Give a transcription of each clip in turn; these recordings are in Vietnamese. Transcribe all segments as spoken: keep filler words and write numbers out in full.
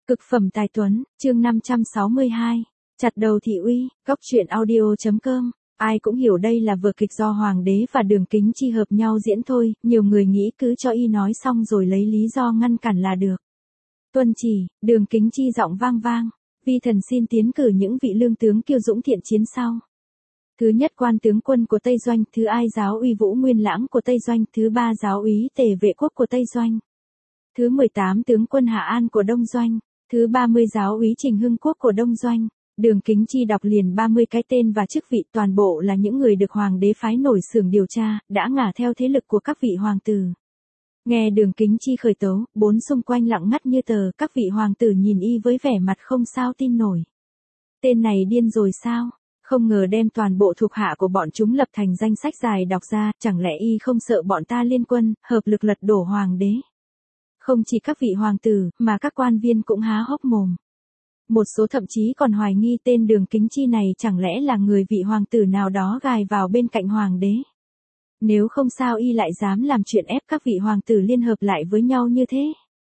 Cực phẩm tài tuấn, chương năm trăm sáu mươi hai. Chặt đầu thị uy, góc truyện audio.com. Ai cũng hiểu đây là vở kịch do Hoàng đế và Đường Kính Chi hợp nhau diễn thôi, nhiều người nghĩ cứ cho y nói xong rồi lấy lý do ngăn cản là được. Tuân chỉ, Đường Kính Chi giọng vang vang, vi thần xin tiến cử những vị lương tướng kiêu dũng thiện chiến sau. Thứ nhất quan tướng quân của Tây Doanh, thứ hai giáo uy Vũ Nguyên Lãng của Tây Doanh, thứ ba giáo úy Tề Vệ Quốc của Tây Doanh. Thứ mười tám tướng quân Hạ An của Đông Doanh. Thứ ba mươi giáo úy Trình Hưng Quốc của Đông Doanh. Đường Kính Chi đọc liền ba mươi cái tên và chức vị, toàn bộ là những người được Hoàng đế phái nổi xưởng điều tra, đã ngả theo thế lực của các vị hoàng tử. Nghe Đường Kính Chi khởi tấu, bốn xung quanh lặng ngắt như tờ, các vị hoàng tử nhìn y với vẻ mặt không sao tin nổi. Tên này điên rồi sao? Không ngờ đem toàn bộ thuộc hạ của bọn chúng lập thành danh sách dài đọc ra, chẳng lẽ y không sợ bọn ta liên quân, hợp lực lật đổ Hoàng đế? Không chỉ các vị hoàng tử, mà các quan viên cũng há hốc mồm. Một số thậm chí còn hoài nghi tên Đường Kính Chi này chẳng lẽ là người vị hoàng tử nào đó gài vào bên cạnh hoàng đế. Nếu không sao y lại dám làm chuyện ép các vị hoàng tử liên hợp lại với nhau như thế.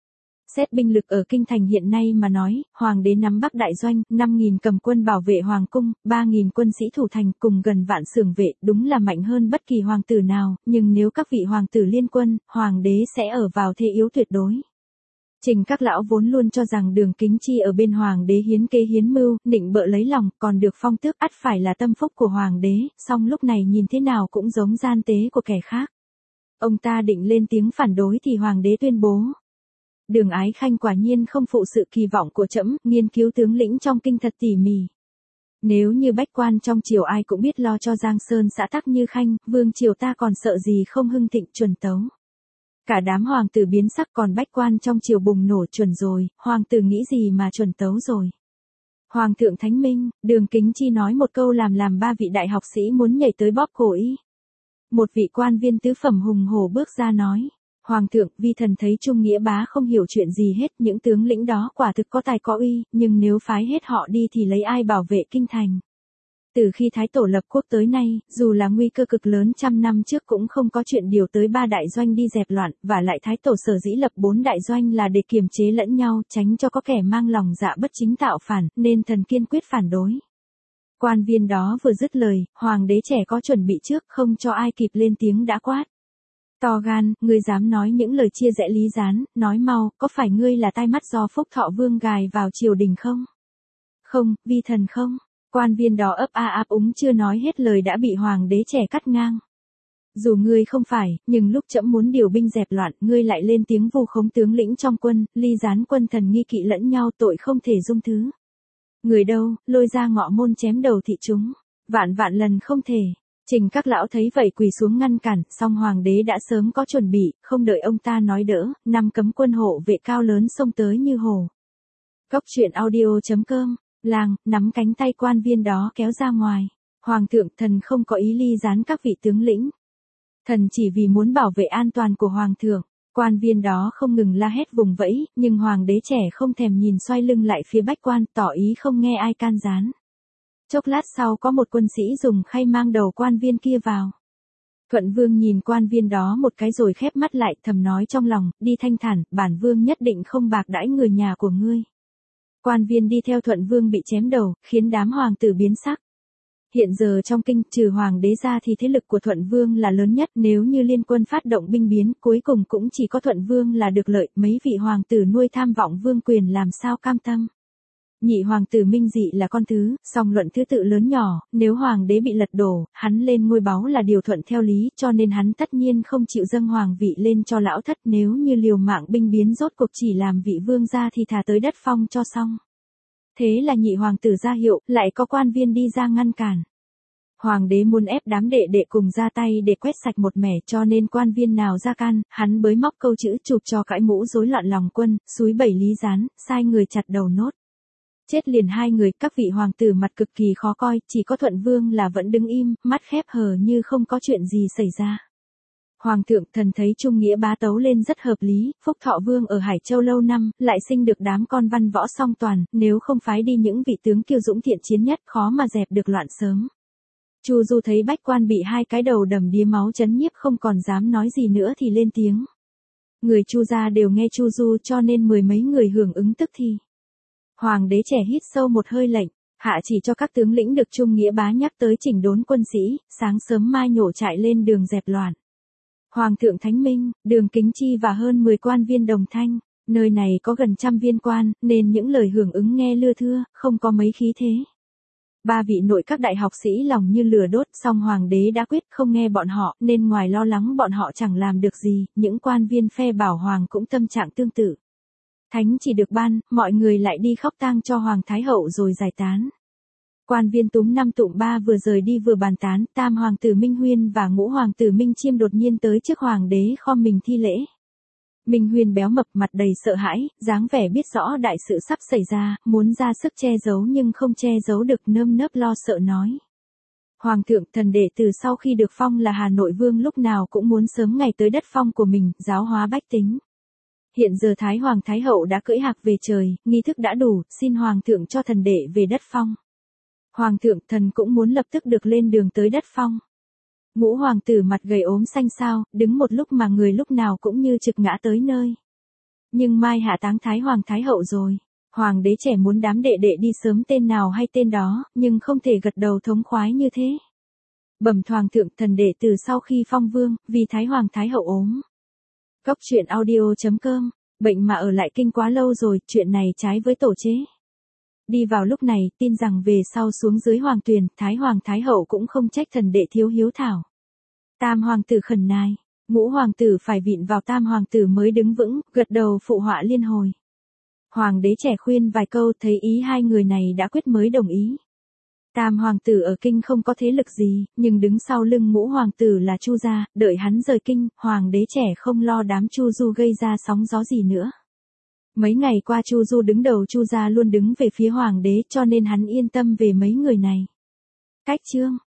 Xét binh lực ở kinh thành hiện nay mà nói, hoàng đế nắm Bắc Đại Doanh, năm nghìn cầm quân bảo vệ hoàng cung, ba nghìn quân sĩ thủ thành cùng gần vạn xưởng vệ, đúng là mạnh hơn bất kỳ hoàng tử nào, nhưng nếu các vị hoàng tử liên quân, hoàng đế sẽ ở vào thế yếu tuyệt đối. Trình các lão vốn luôn cho rằng Đường Kính Chi ở bên hoàng đế hiến kế hiến mưu, nịnh bợ lấy lòng, còn được phong tước ắt phải là tâm phúc của hoàng đế, song lúc này nhìn thế nào cũng giống gian tế của kẻ khác. Ông ta định lên tiếng phản đối thì hoàng đế tuyên bố. Đường Ái Khanh quả nhiên không phụ sự kỳ vọng của trẫm, nghiên cứu tướng lĩnh trong kinh thật tỉ mỉ. Nếu như bách quan trong triều ai cũng biết lo cho Giang Sơn xã tắc như Khanh, vương triều ta còn sợ gì không hưng thịnh chuẩn tấu. Cả đám hoàng tử biến sắc, còn bách quan trong triều bùng nổ chuẩn rồi, hoàng tử nghĩ gì mà chuẩn tấu rồi. Hoàng thượng thánh minh, Đường Kính Chi nói một câu làm làm ba vị đại học sĩ muốn nhảy tới bóp cổ y. Một vị quan viên tứ phẩm hùng hổ bước ra nói. Hoàng thượng, vi thần thấy Trung Nghĩa Bá không hiểu chuyện gì hết, những tướng lĩnh đó quả thực có tài có uy, nhưng nếu phái hết họ đi thì lấy ai bảo vệ kinh thành. Từ khi Thái Tổ lập quốc tới nay, dù là nguy cơ cực lớn trăm năm trước cũng không có chuyện điều tới ba đại doanh đi dẹp loạn, và lại Thái Tổ sở dĩ lập bốn đại doanh là để kiềm chế lẫn nhau, tránh cho có kẻ mang lòng dạ bất chính tạo phản, nên thần kiên quyết phản đối. Quan viên đó vừa dứt lời, hoàng đế trẻ có chuẩn bị trước, không cho ai kịp lên tiếng đã quát. To gan, ngươi dám nói những lời chia rẽ lý gián, nói mau, có phải ngươi là tai mắt do Phúc Thọ Vương gài vào triều đình không? Không, vi thần không. Quan viên đó ấp a áp úng chưa nói hết lời đã bị hoàng đế trẻ cắt ngang. Dù ngươi không phải, nhưng lúc trẫm muốn điều binh dẹp loạn, ngươi lại lên tiếng vu khống tướng lĩnh trong quân, ly gián quân thần nghi kỵ lẫn nhau, tội không thể dung thứ. Người đâu, lôi ra ngọ môn chém đầu thị chúng. Vạn vạn lần không thể. Trình các lão thấy vậy quỳ xuống ngăn cản, song hoàng đế đã sớm có chuẩn bị, không đợi ông ta nói đỡ, năm cấm quân hộ vệ cao lớn xông tới như hổ. Góc truyện audio.com, làng, nắm cánh tay quan viên đó kéo ra ngoài. Hoàng thượng, thần không có ý ly gián các vị tướng lĩnh. Thần chỉ vì muốn bảo vệ an toàn của hoàng thượng. Quan viên đó không ngừng la hét vùng vẫy, nhưng hoàng đế trẻ không thèm nhìn, xoay lưng lại phía bách quan, tỏ ý không nghe ai can gián. Chốc lát sau có một quân sĩ dùng khay mang đầu quan viên kia vào. Thuận Vương nhìn quan viên đó một cái rồi khép mắt lại, thầm nói trong lòng, đi thanh thản, bản vương nhất định không bạc đãi người nhà của ngươi. Quan viên đi theo Thuận Vương bị chém đầu, khiến đám hoàng tử biến sắc. Hiện giờ trong kinh, trừ hoàng đế ra thì thế lực của Thuận Vương là lớn nhất, nếu như liên quân phát động binh biến, cuối cùng cũng chỉ có Thuận Vương là được lợi, mấy vị hoàng tử nuôi tham vọng vương quyền làm sao cam tâm. Nhị hoàng tử Minh Dị là con thứ, song luận thứ tự lớn nhỏ, nếu hoàng đế bị lật đổ, hắn lên ngôi báu là điều thuận theo lý, cho nên hắn tất nhiên không chịu dâng hoàng vị lên cho lão thất, nếu như liều mạng binh biến rốt cuộc chỉ làm vị vương gia thì thả tới đất phong cho xong. Thế là nhị hoàng tử ra hiệu, lại có quan viên đi ra ngăn cản. Hoàng đế muốn ép đám đệ đệ cùng ra tay để quét sạch một mẻ, cho nên quan viên nào ra can, hắn bới móc câu chữ chụp cho cãi mũ rối loạn lòng quân, xúi bẩy lý gián, sai người chặt đầu nốt. Chết liền hai người, các vị hoàng tử mặt cực kỳ khó coi, chỉ có Thuận Vương là vẫn đứng im, mắt khép hờ như không có chuyện gì xảy ra. Hoàng thượng, thần thấy Trung Nghĩa Bá tấu lên rất hợp lý, Phúc Thọ Vương ở Hải Châu lâu năm, lại sinh được đám con văn võ song toàn, nếu không phái đi những vị tướng kiêu dũng thiện chiến nhất, khó mà dẹp được loạn sớm. Chu Du thấy bách quan bị hai cái đầu đầm đìa máu chấn nhiếp không còn dám nói gì nữa thì lên tiếng. Người Chu gia đều nghe Chu Du cho nên mười mấy người hưởng ứng tức thì. Hoàng đế trẻ hít sâu một hơi lệnh, hạ chỉ cho các tướng lĩnh được Trung Nghĩa Bá nhắc tới chỉnh đốn quân sĩ, sáng sớm mai nhổ trại lên đường dẹp loạn. Hoàng thượng Thánh Minh, Đường Kính Chi và hơn mười quan viên đồng thanh, nơi này có gần trăm viên quan, nên những lời hưởng ứng nghe lưa thưa, không có mấy khí thế. Ba vị nội các đại học sĩ lòng như lửa đốt, song hoàng đế đã quyết không nghe bọn họ, nên ngoài lo lắng bọn họ chẳng làm được gì, những quan viên phe bảo hoàng cũng tâm trạng tương tự. Thánh chỉ được ban, mọi người lại đi khóc tang cho Hoàng Thái Hậu rồi giải tán. Quan viên túm năm tụm ba vừa rời đi vừa bàn tán, tam hoàng tử Minh Huyên và ngũ hoàng tử Minh Chiêm đột nhiên tới trước hoàng đế khom mình thi lễ. Minh Huyên béo mập mặt đầy sợ hãi, dáng vẻ biết rõ đại sự sắp xảy ra, muốn ra sức che giấu nhưng không che giấu được, nơm nớp lo sợ nói. Hoàng thượng, thần đệ từ sau khi được phong là Hà Nội Vương lúc nào cũng muốn sớm ngày tới đất phong của mình, giáo hóa bách tính. Hiện giờ Thái Hoàng Thái Hậu đã cưỡi hạc về trời, nghi thức đã đủ, xin Hoàng thượng cho thần đệ về đất phong. Hoàng thượng, thần cũng muốn lập tức được lên đường tới đất phong. Ngũ hoàng tử mặt gầy ốm xanh xao, đứng một lúc mà người lúc nào cũng như trực ngã tới nơi. Nhưng mai hạ táng Thái Hoàng Thái Hậu rồi. Hoàng đế trẻ muốn đám đệ đệ đi sớm tên nào hay tên đó, nhưng không thể gật đầu thống khoái như thế. Bẩm Hoàng thượng, thần đệ từ sau khi phong vương, vì Thái Hoàng Thái Hậu ốm. Góc truyện audio chấm com, bệnh mà ở lại kinh quá lâu rồi, chuyện này trái với tổ chế. Đi vào lúc này, tin rằng về sau xuống dưới hoàng tuyền, Thái Hoàng Thái Hậu cũng không trách thần đệ thiếu hiếu thảo. Tam hoàng tử khẩn nài, ngũ hoàng tử phải vịn vào tam hoàng tử mới đứng vững, gật đầu phụ họa liên hồi. Hoàng đế trẻ khuyên vài câu, thấy ý hai người này đã quyết mới đồng ý. Tam hoàng tử ở kinh không có thế lực gì, nhưng đứng sau lưng ngũ hoàng tử là Chu gia, đợi hắn rời kinh, hoàng đế trẻ không lo đám Chu Du gây ra sóng gió gì nữa. Mấy ngày qua Chu Du đứng đầu Chu gia luôn đứng về phía hoàng đế, cho nên hắn yên tâm về mấy người này. Cách chương